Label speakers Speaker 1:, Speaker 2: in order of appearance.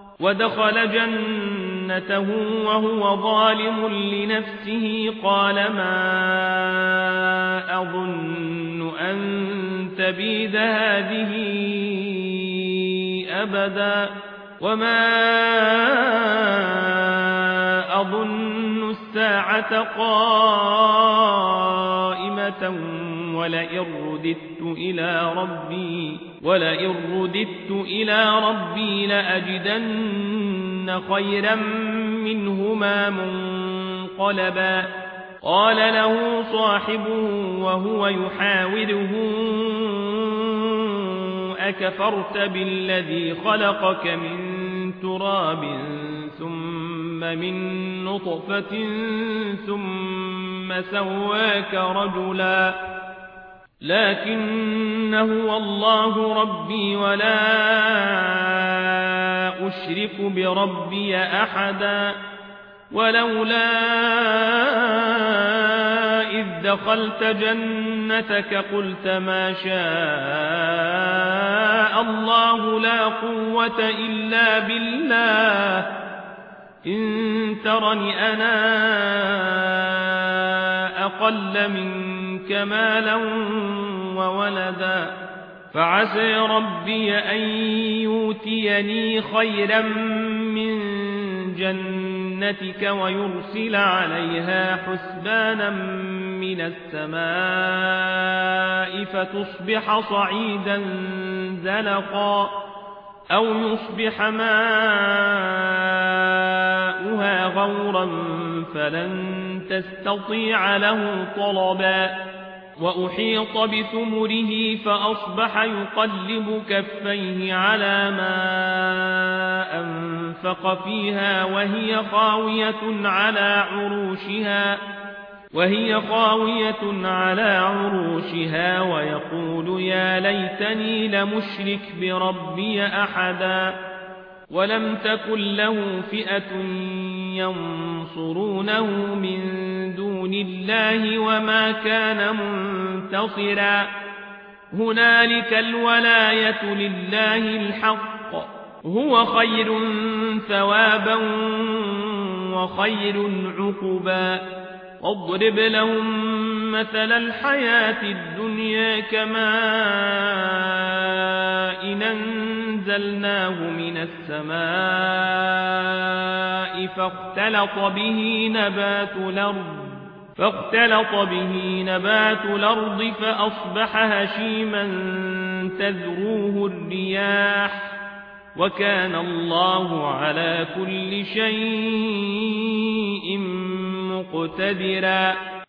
Speaker 1: ودخل جنته وهو ظالم لنفسه قال ما أظن أن تبيد هذه أبدا وما أظن الساعة قائمة ولئن رددت إلى ربي لأجدن خيرا منهما منقلبا قال له صاحبه وهو يحاوره أكفرت بالذي خلقك من تراب ثم من نطفة ثم سواك رجلا لكن هو الله ربي ولا أشرك بربي أحدا ولولا إذ دخلت جنتك قلت ما شاء الله لا قوة إلا بالله إن ترني أنا أقل منك مالا وولدا فعسى ربي أن يؤتيني خيرا من جنتك ويرسل عليها حسبانا من السماء فتصبح صعيدا زلقا أو يصبح ماؤها غورا فلن تستطيع له طلبا وأحيط بثمره فأصبح يقلب كفيه على ما أنفق فيها وهي خاوية على عروشها ويقول يا ليتني لمشرك بربي أحدا ولم تكن له فئة ينصرونه من دون الله وما كان منتصرا هنالك الولاية لله الحق هو خير ثوابا وخير عقبا واضرب لهم مثل الحياة الدنيا كماء أنزلناه من السماء فاختلط به نبات الأرض فأصبح هشيما تذروه الرياح وكان الله على كل شيء مقتدرا